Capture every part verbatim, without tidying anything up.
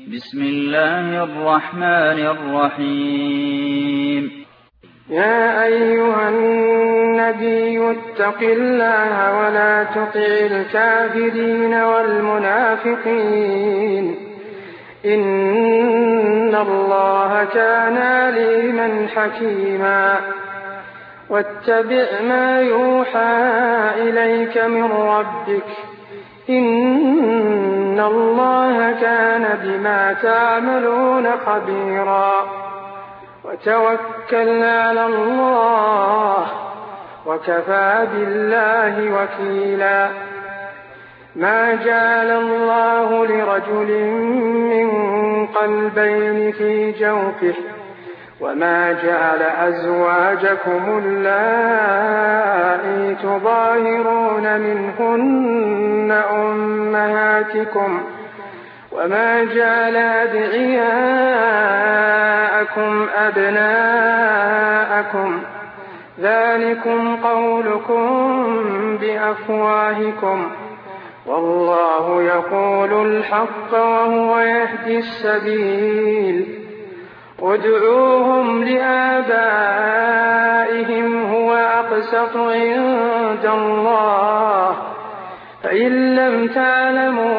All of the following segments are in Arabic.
بسم الله الرحمن الرحيم. يا أيها النبي اتق الله ولا تطع الكافرين والمنافقين إن الله كان عليما حكيما. واتبع ما يوحى إليك من ربك إن الله كان بما تعملون خبيرا. وتوكل على الله وكفى بالله وكيلا. ما جعل الله لرجل من قلبين في جوفه وما جعل أزواجكم اللائي تظاهرون منهن أمهاتكم وما جعل أدعياءكم أبناءكم ذلكم قولكم بأفواهكم والله يقول الحق وهو يهدي السبيل. ادعوهم لآبائهم هو أقسط عند الله فإن لم تعلموا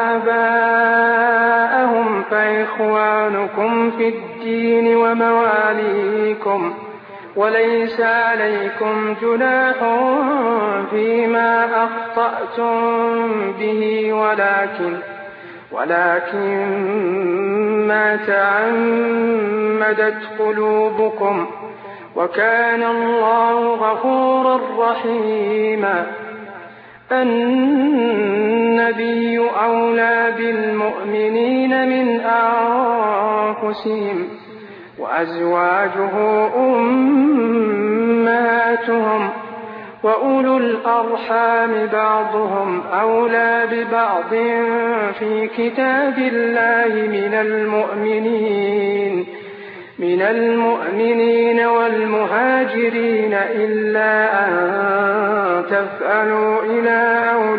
آباءهم فإخوانكم في الدين ومواليكم وليس عليكم جناح فيما أخطأتم به ولكن ولكن ما تعمدت قلوبكم وكان الله غفورا رحيما. النبي أولى بالمؤمنين من أنفسهم وأزواجه أمهاتهم وأولو الأرحام بعضهم أولى ببعض في كتاب الله من المؤمنين من المؤمنين والمهاجرين إلا أن تفعلوا إلى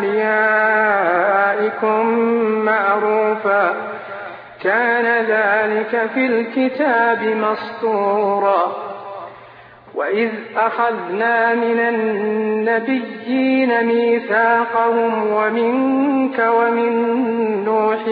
أوليائكم معروفا كان ذلك في الكتاب مسطورا. وإذ أخذنا من النبيين ميثاقهم ومنك ومن نوح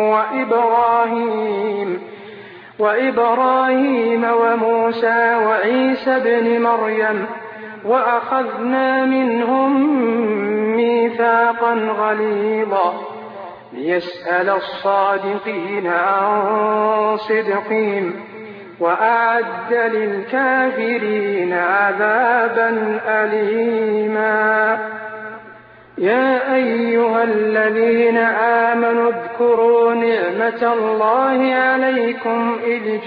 وإبراهيم وإبراهيم وموسى وعيسى بن مريم وأخذنا منهم ميثاقا غليظا ليسأل الصادقين عن صدقهم وأعد للكافرين عذابا أليما. يا أيها الذين آمنوا اذكروا نعمة الله عليكم إذ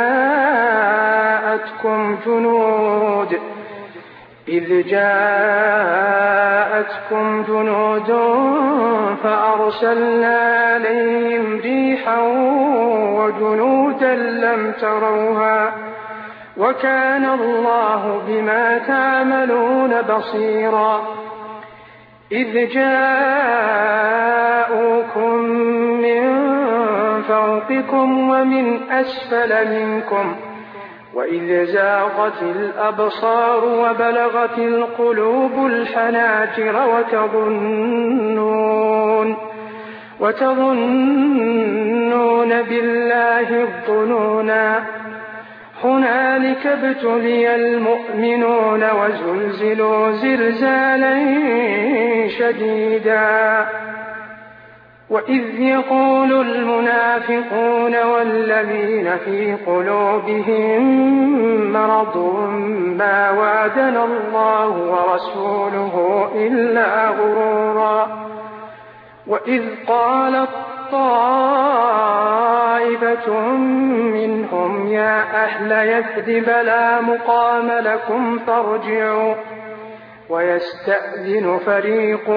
جاءتكم جنود إذ جاءتكم جنود فأرسلنا عليهم ريحا وجنودا لم تروها وكان الله بما تعملون بصيرا. إذ جاءوكم من فوقكم ومن أسفل منكم وإذ زاغت الأبصار وبلغت القلوب الحناجر وتظنون وتظنون بالله الظنونا. هنالك ابتلي المؤمنون وزلزلوا زلزالا شديدا. وإذ يقول المنافقون والذين في قلوبهم مرض ما وعدنا الله ورسوله إلا غرورا. وإذ قالت طائفة منهم يا أهل يثرب لا مقام لكم فارجعوا ويستأذن فريق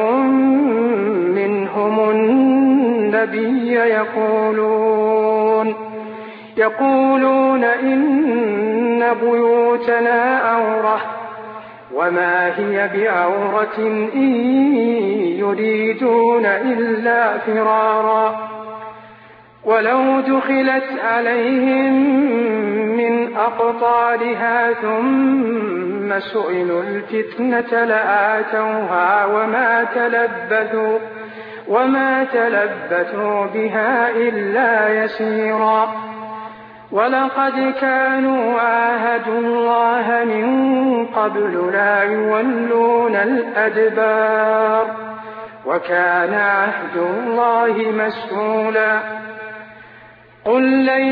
منهم النبي يقولون يقولون إن بيوتنا عورة وما هي بعورة إن يريدون إلا فرارا. ولو دخلت عليهم من أقطارها ثم سئلوا الفتنة لآتوها وما تلبثوا, وما تلبثوا بها إلا يسيرا. ولقد كانوا عاهدوا الله من قبل لا يولون الأدبار وكان عهد الله مسؤولا. قل لن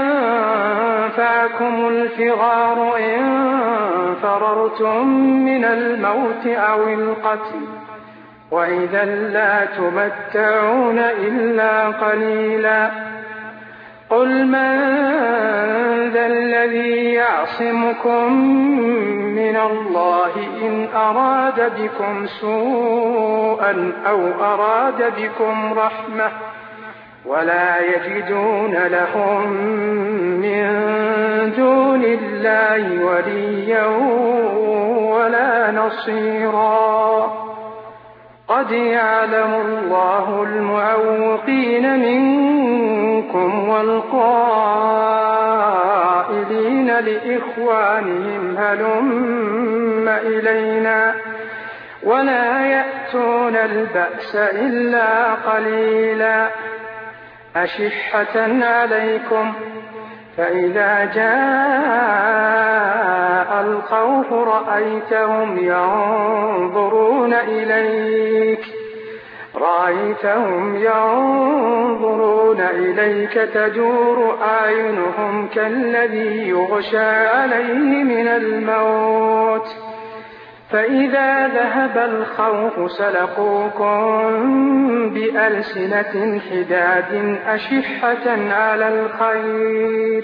ينفعكم الفرار إن فررتم من الموت أو القتل وإذا لا تمتعون إلا قليلا. قل من ذا الذي يعصمكم من الله إن أراد بكم سوءا أو أراد بكم رحمة ولا يجدون لهم من دون الله وليا ولا نصيرا. قد يعلم الله المعوقين منكم والقائلين لإخوانهم هلم إلينا ولا يأتون البأس إلا قليلا. أشحة عليكم فإذا جاء الخوف رأيتهم ينظرون إليك رأيتهم ينظرون إليك تدور أعينهم كالذي يغشى عليه من الموت فإذا ذهب الخوف سلقوكم بألسنة حداد أشحة على الخير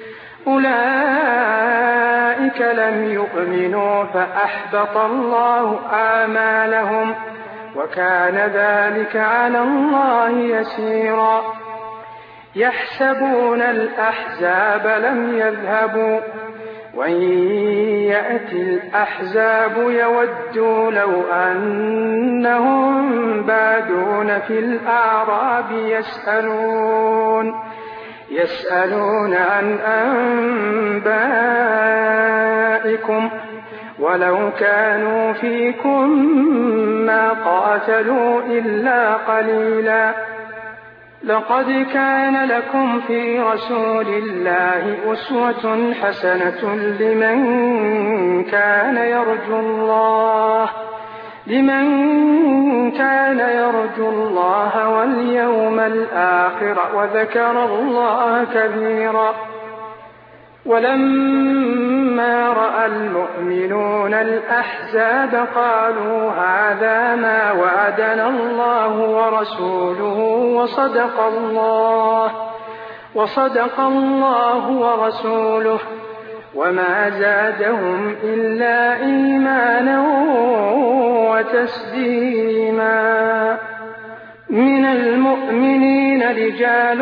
أولئك لم يؤمنوا فأحبط الله آمالهم وكان ذلك على الله يسيرا. يحسبون الأحزاب لم يذهبوا وإن يأتي الأحزاب يودوا لو أنهم بادون في الأعراب يسألون يسألون عن أنبائكم ولو كانوا فيكم ما قاتلوا إلا قليلا. لقد كان لكم في رسول الله أسوة حسنة لمن كان يرجو الله لمن كان يرجو الله واليوم الآخر وذكر الله كثيرا. ولما رأى المؤمنون الأحزاب قالوا هذا ما وعدنا الله ورسوله وصدق الله وصدق الله ورسوله وما زادهم إلا إيمانا وتسليما. من المؤمنين رجال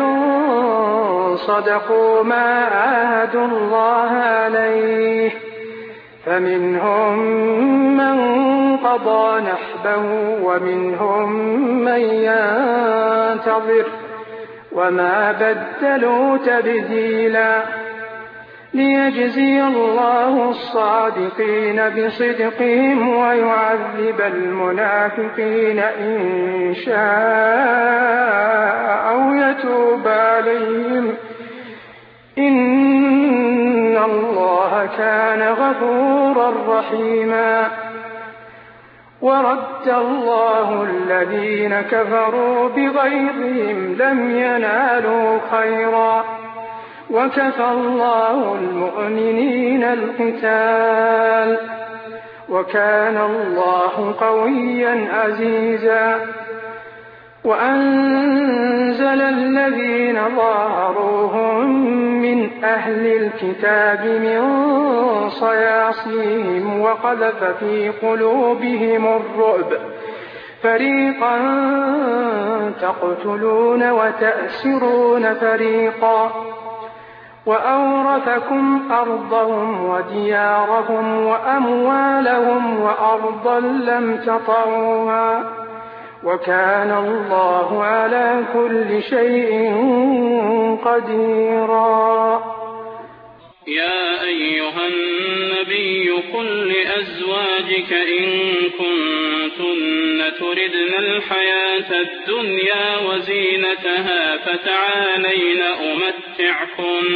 صدقوا ما عاهدوا الله عليه فمنهم من قضى نحبه ومنهم من ينتظر وما بدلوا تبديلا. ليجزي الله الصادقين بصدقهم ويعذب المنافقين إن شاء أو يتوب عليهم إن الله كان غفورا رحيما. ورد الله الذين كفروا بغيظهم لم ينالوا خيرا وكفى الله المؤمنين القتال وكان الله قويا عزيزا. وأنزل الذين ظاهروهم من أهل الكتاب من صياصيهم وقذف في قلوبهم الرعب فريقا تقتلون وتأسرون فريقا وأورثكم أرضهم وديارهم وأموالهم وأرضا لم تطعوها وكان الله على كل شيء قديرا. يا أيها النبي قل لأزواجك إن كنتن تردن الحياة الدنيا وزينتها فتعالين أمتعكن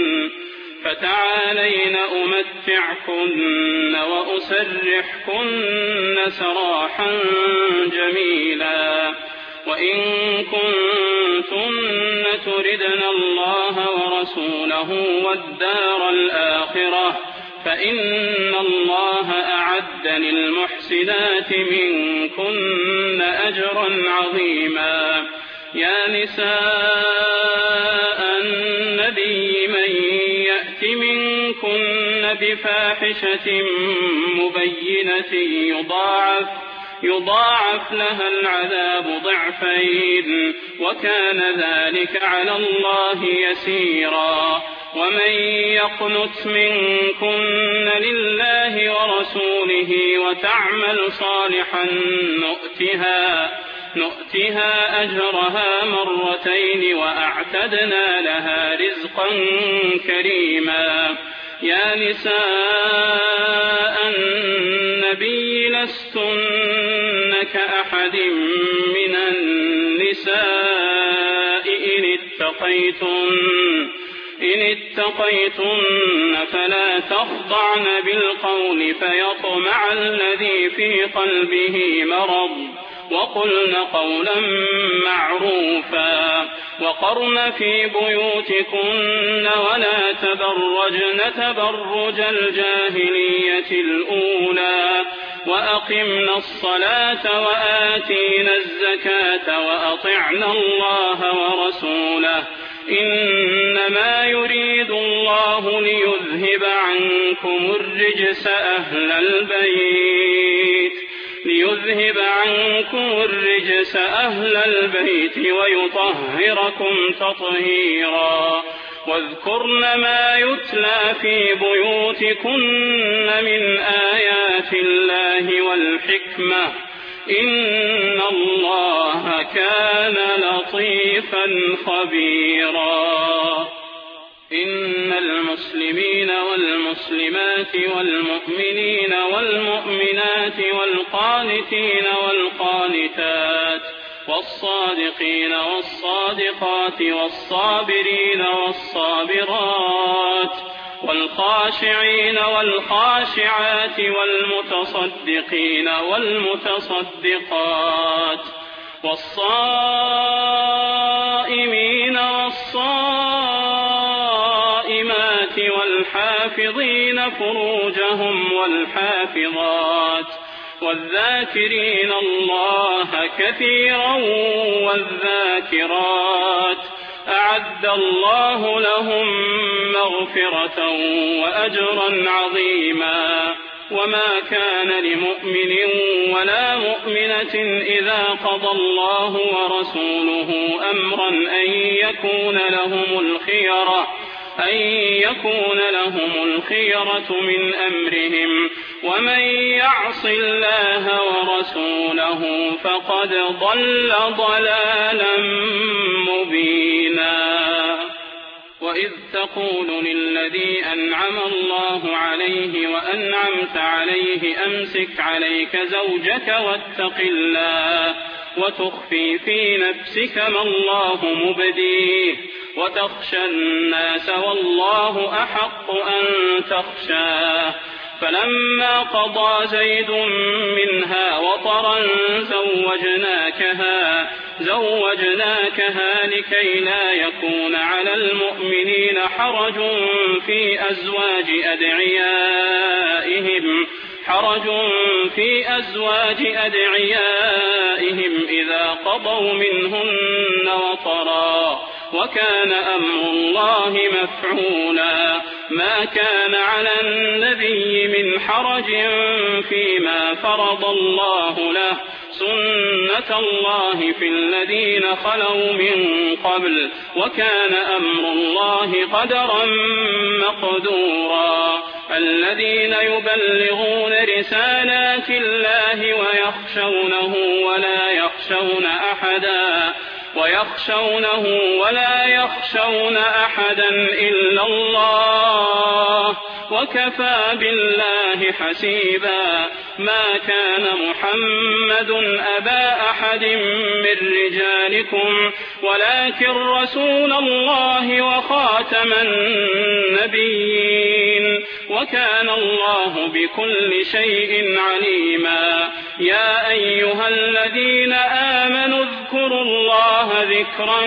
فتعالين أمتعكن وأسرحكن سراحا جميلا. وإن كنتن تردن الله ورسوله والدار الآخرة فإن الله أعد للمحسنات منكن أجرا عظيما. يا نساء النبي من يأت منكن بفاحشة مبينة يضاعف يضاعف لها العذاب ضعفين وكان ذلك على الله يسيرا. ومن يقنت منكن لله ورسوله وتعمل صالحا نؤتها نؤتها أجرها مرتين وأعتدنا لها رزقا كريما. يا نساء النبي لستن كأحد من النساء إن اتقيتن إن اتقيتن فلا تخضعن بالقول فيطمع الذي في قلبه مرض وقلن قولا معروفا. وقرن في بيوتكن ولا تبرجن تبرج الجاهلية الأولى وأقمنا الصلاة وآتينا الزكاة وأطعنا الله ورسوله إنما يريد الله ليذهب عنكم الرجس أهل البيت ليذهب عنكم الرجس أهل البيت ويطهركم تطهيرا. واذكرن ما يتلى في بيوتكن من آيات الله والحكمة إن الله كان لطيفا خبيرا. إن المسلمين والمسلمات والمؤمنين والمؤمنات والقانتين والقانتات والصادقين والصادقات والصابرين والصابرات والخاشعين والخاشعات والمتصدقين والمتصدقات والصائمين والصائمات والحافظين فروجهم والحافظات والذاكرين الله كثيرا والذاكرات أعد الله لهم مغفرة وأجرا عظيما. وما كان لمؤمن ولا مؤمنة إذا قضى الله ورسوله أمرا أن يكون لهم الخيرة أن يكون لهم الخيرة من أمرهم ومن يعص الله ورسوله فقد ضل ضلالا مبينا. وإذ تقول للذي أنعم الله عليه وأنعمت عليه أمسك عليك زوجك واتق الله وتخفي في نفسك ما الله مبديه وتخشى الناس والله أحق أن تخشاه. فلما قضى زيد منها وطرا زوجناكها زوجناكها لكي لا يكون على المؤمنين حرج في أزواج أدعيائهم حرج في أزواج أدعيائهم إذا قضوا منهن وطرا وكان أمر الله مفعولا. ما كان على النبي من حرج فيما فرض الله له سنة الله في الذين خلوا من قبل وكان أمر الله قدرا مقدورا. الذين يبلغون رسالات الله ويخشونه ولا يخشون يخشون أحدا ويخشونه ولا يخشون أحدا إلا الله وكفى بالله حسيبا. ما كان محمد أبا أحد من رجالكم ولكن رسول الله وخاتم النبيين وكان الله بكل شيء عليما. يا أيها الذين آمنوا اذكروا الله ذكرا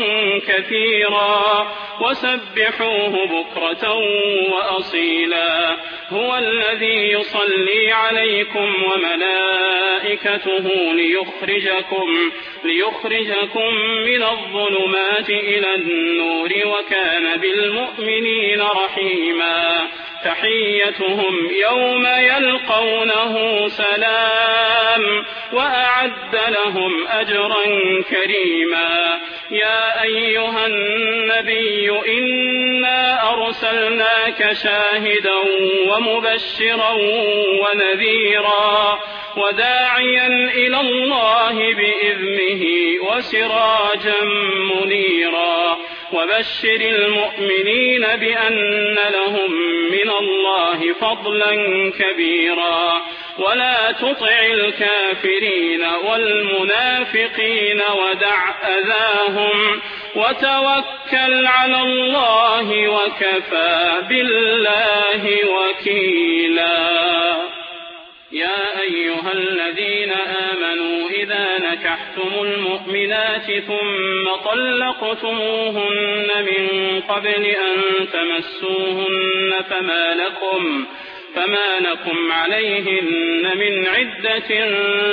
كثيرا وسبحوه بكرة وأصيلا. هو الذي يصلي عليكم وملائكته ليخرجكم, ليخرجكم من الظلمات إلى النور وكان بالمؤمنين رحيما. تحيتهم يوم يلقونه سلام وأعد لهم أجرا كريما. يا أيها النبي إنا أرسلناك شاهدا ومبشرا ونذيرا وداعيا إلى الله بإذنه وسراجا منيرا. وبشر المؤمنين بأن لهم من الله فضلا كبيرا. ولا تطع الكافرين والمنافقين ودع أذاهم وتوكل على الله وكفى بالله وكيلا. يا أيها الذين آمنوا إذا نكحتم المؤمنات ثم طلقتموهن من قبل أن تمسوهن فما لكم, فما لكم عليهن من عدة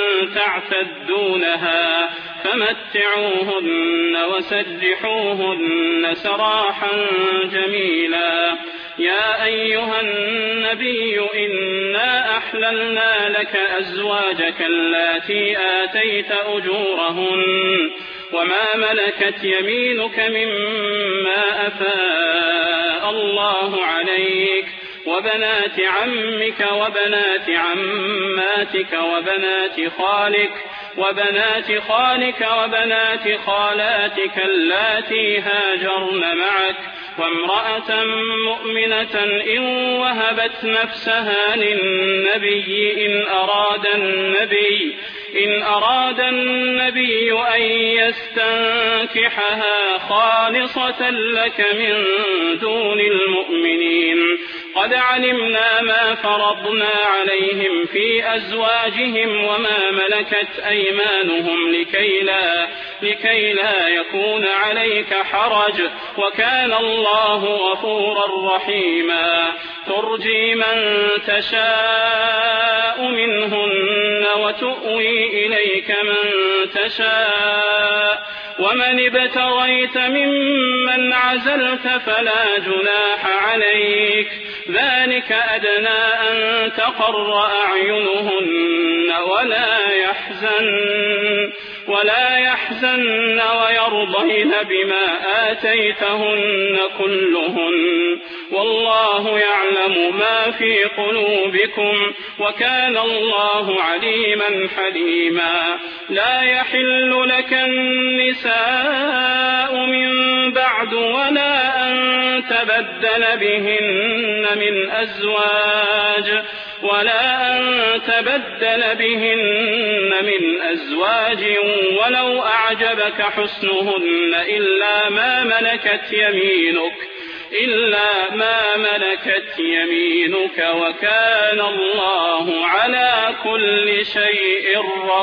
تعتدونها فمتعوهن وسرحوهن سراحا جميلا. يا أيها النبي إنا أحللنا لك أزواجك اللاتي آتيت أجورهن وما ملكت يمينك مما أفاء الله عليك وبنات عمك وبنات عماتك وبنات خالك وبنات خالك وبنات خالاتك اللاتي هاجرن معك وامرأة مؤمنة إن وهبت نفسها للنبي إن أراد النبي إن أراد النبي أن يستنكحها خالصة لك من دون المؤمنين. قد علمنا ما فرضنا عليهم في أزواجهم وما ملكت أيمانهم لكي لا, لكي لا يكون عليك حرج وكان الله غفورا رحيما. ترجي من تشاء منهن وتؤوي إليك من تشاء ومن ابتغيت ممن عزلت فلا جناح عليك. ذلك أدنى أن تقر أعينهن ولا يحزن ولا يحزن ويرضين بما آتيتهن كلهن والله يعلم ما في قلوبكم وكان الله عليما حليما. لا يحل لك النساء من بعد ولا أن تبدل بهن من أزواج ولا أن تبدل بهن من أزواج ولو أعجبك حسنهن إلا ما ملكت يمينك إلا ما ملكت يمينك وكان الله على كل شيء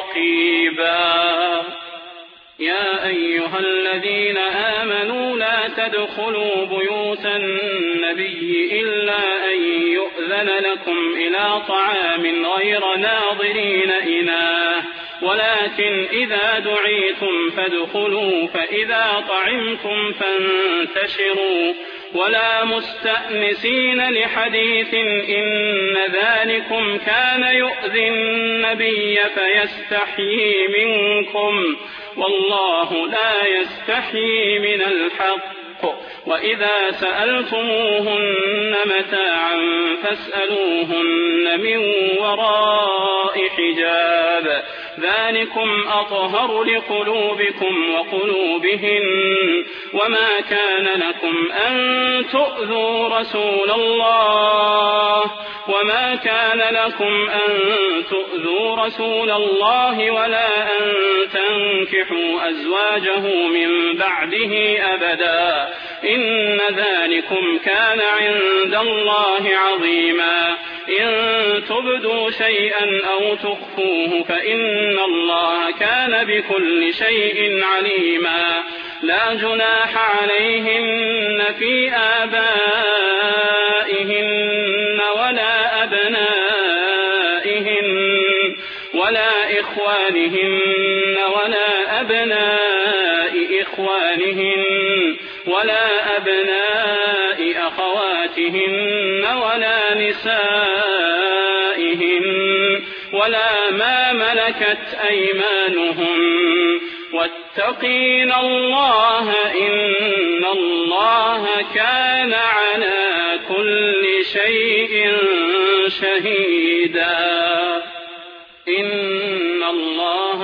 رقيبا. يا أيها الذين آمنوا لا تدخلوا بيوت النبي إلا أن يؤذن لكم إلى طعام غير ناظرين إناه ولكن إذا دعيتم فادخلوا فإذا طعمتم فانتشروا ولا مستأنسين لحديث إن ذلكم كان يؤذي النبي فيستحيي منكم والله لا يستحيي من الحق. وإذا سألتموهن متاعا فاسألوهن من وراء حجاب ذلكم أطهر لقلوبكم وقلوبهن وما كان لكم أن تؤذوا رسول الله وما كان لكم أن تؤذوا رسول الله ولا أن تنكحوا أزواجه من بعده أبدا إن ذلكم كان عند الله عظيما إن تبدوا شيئا أو تخفوه فإن الله كان بكل شيء عليما لا جناح عليهن في آبائهن ولا أبنائهن ولا إخوانهن ولا أبناء إخوانهن ولا أبناء أخواتهن ولا نسائهن ولا ما ملكت أيمانهن واتقين الله إن الله كان على كل شيء شهيدا إن الله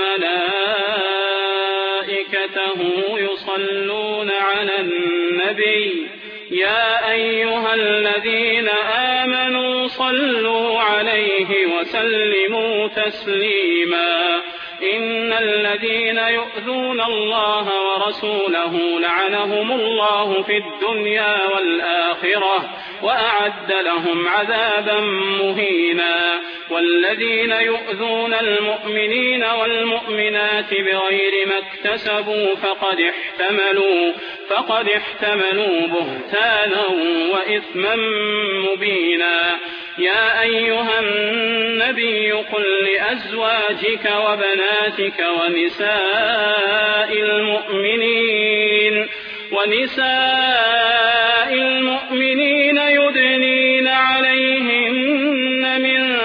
وملائكته يصلون على النبي يا أيها الذين آمنوا صلوا عليه وسلموا تسليما إن الذين يؤذون الله ورسوله لعنهم الله في الدنيا والآخرة وأعد لهم عذابا مهينا والذين يؤذون المؤمنين والمؤمنات بغير ما اكتسبوا فقد احتملوا فقد احتملوا بهتانا وإثما مبينا يا أيها النبي قل لأزواجك وبناتك ونساء المؤمنين ونساء المؤمنين يدنين عليهن من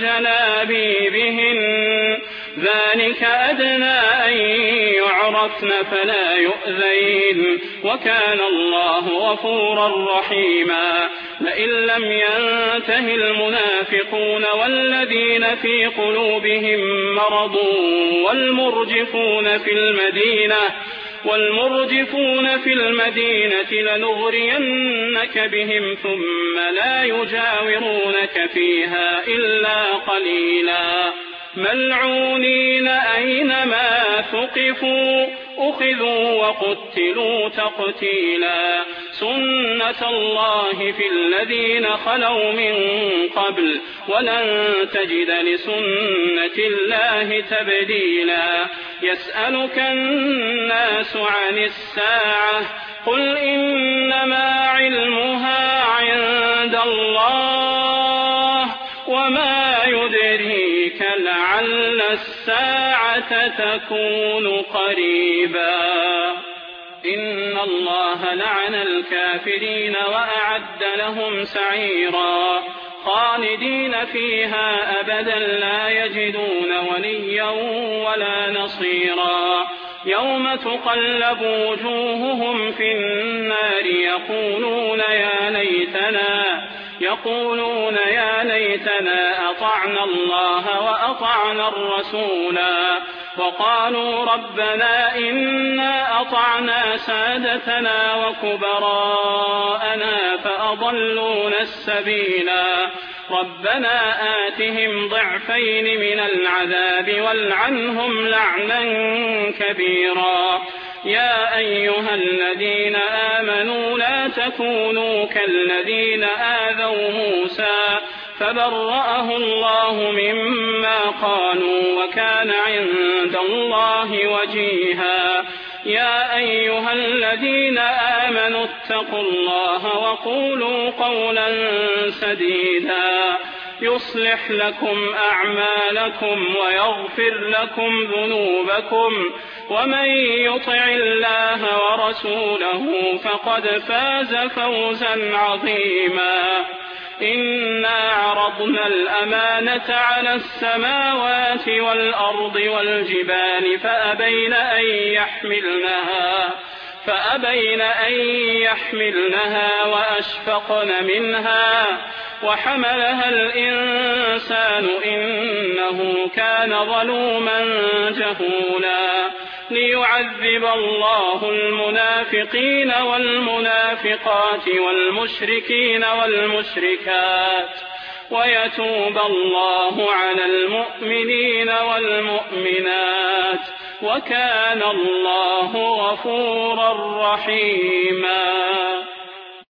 جلابيبهن ذلك أدنى أن يعرفن فلا يؤذين وكان الله غفورا رحيما لئن لم ينته المنافقون والذين في قلوبهم مرض والمرجفون في المدينة والمرجفون في المدينة لنغرينك بهم ثم لا يجاورونك فيها إلا قليلا ملعونين أينما ثقفوا أخذوا وقتلوا تقتيلا سنة الله في الذين خلوا من قبل ولن تجد لسنة الله تبديلا يسألك الناس عن الساعة قل إنما علمها عند الله وما يدريك لعل الساعة تكون قريبا إن الله لعن الكافرين وأعد لهم سعيرا خالدين فيها أبدا لا يجدون وليا ولا نصيرا يوم تقلب وجوههم في النار يقولون يا ليتنا يقولون يا ليتنا أطعنا الله وأطعنا الرسولا وقالوا ربنا إنا أطعنا سادتنا وكبراءنا فأضلونا السبيلا ربنا آتهم ضعفين من العذاب والعنهم لعنا كبيرا يا أيها الذين آمنوا لا تكونوا كالذين آذوا موسى فبرأه الله مما قالوا وكان عند الله وجيها يا أيها الذين آمنوا اتقوا الله وقولوا قولا سديدا يصلح لكم أعمالكم ويغفر لكم ذنوبكم ومن يطع الله ورسوله فقد فاز فوزا عظيما إنا عرضنا الأمانة على السماوات والأرض والجبال فأبين أن يحملنها فأبين أن يحملنها وأشفقن منها وحملها الإنسان إنه كان ظلوما جهولا ليعذب الله المنافقين والمنافقات والمشركين والمشركات ويتوب الله على المؤمنين والمؤمنات وكان الله غفورا رحيما.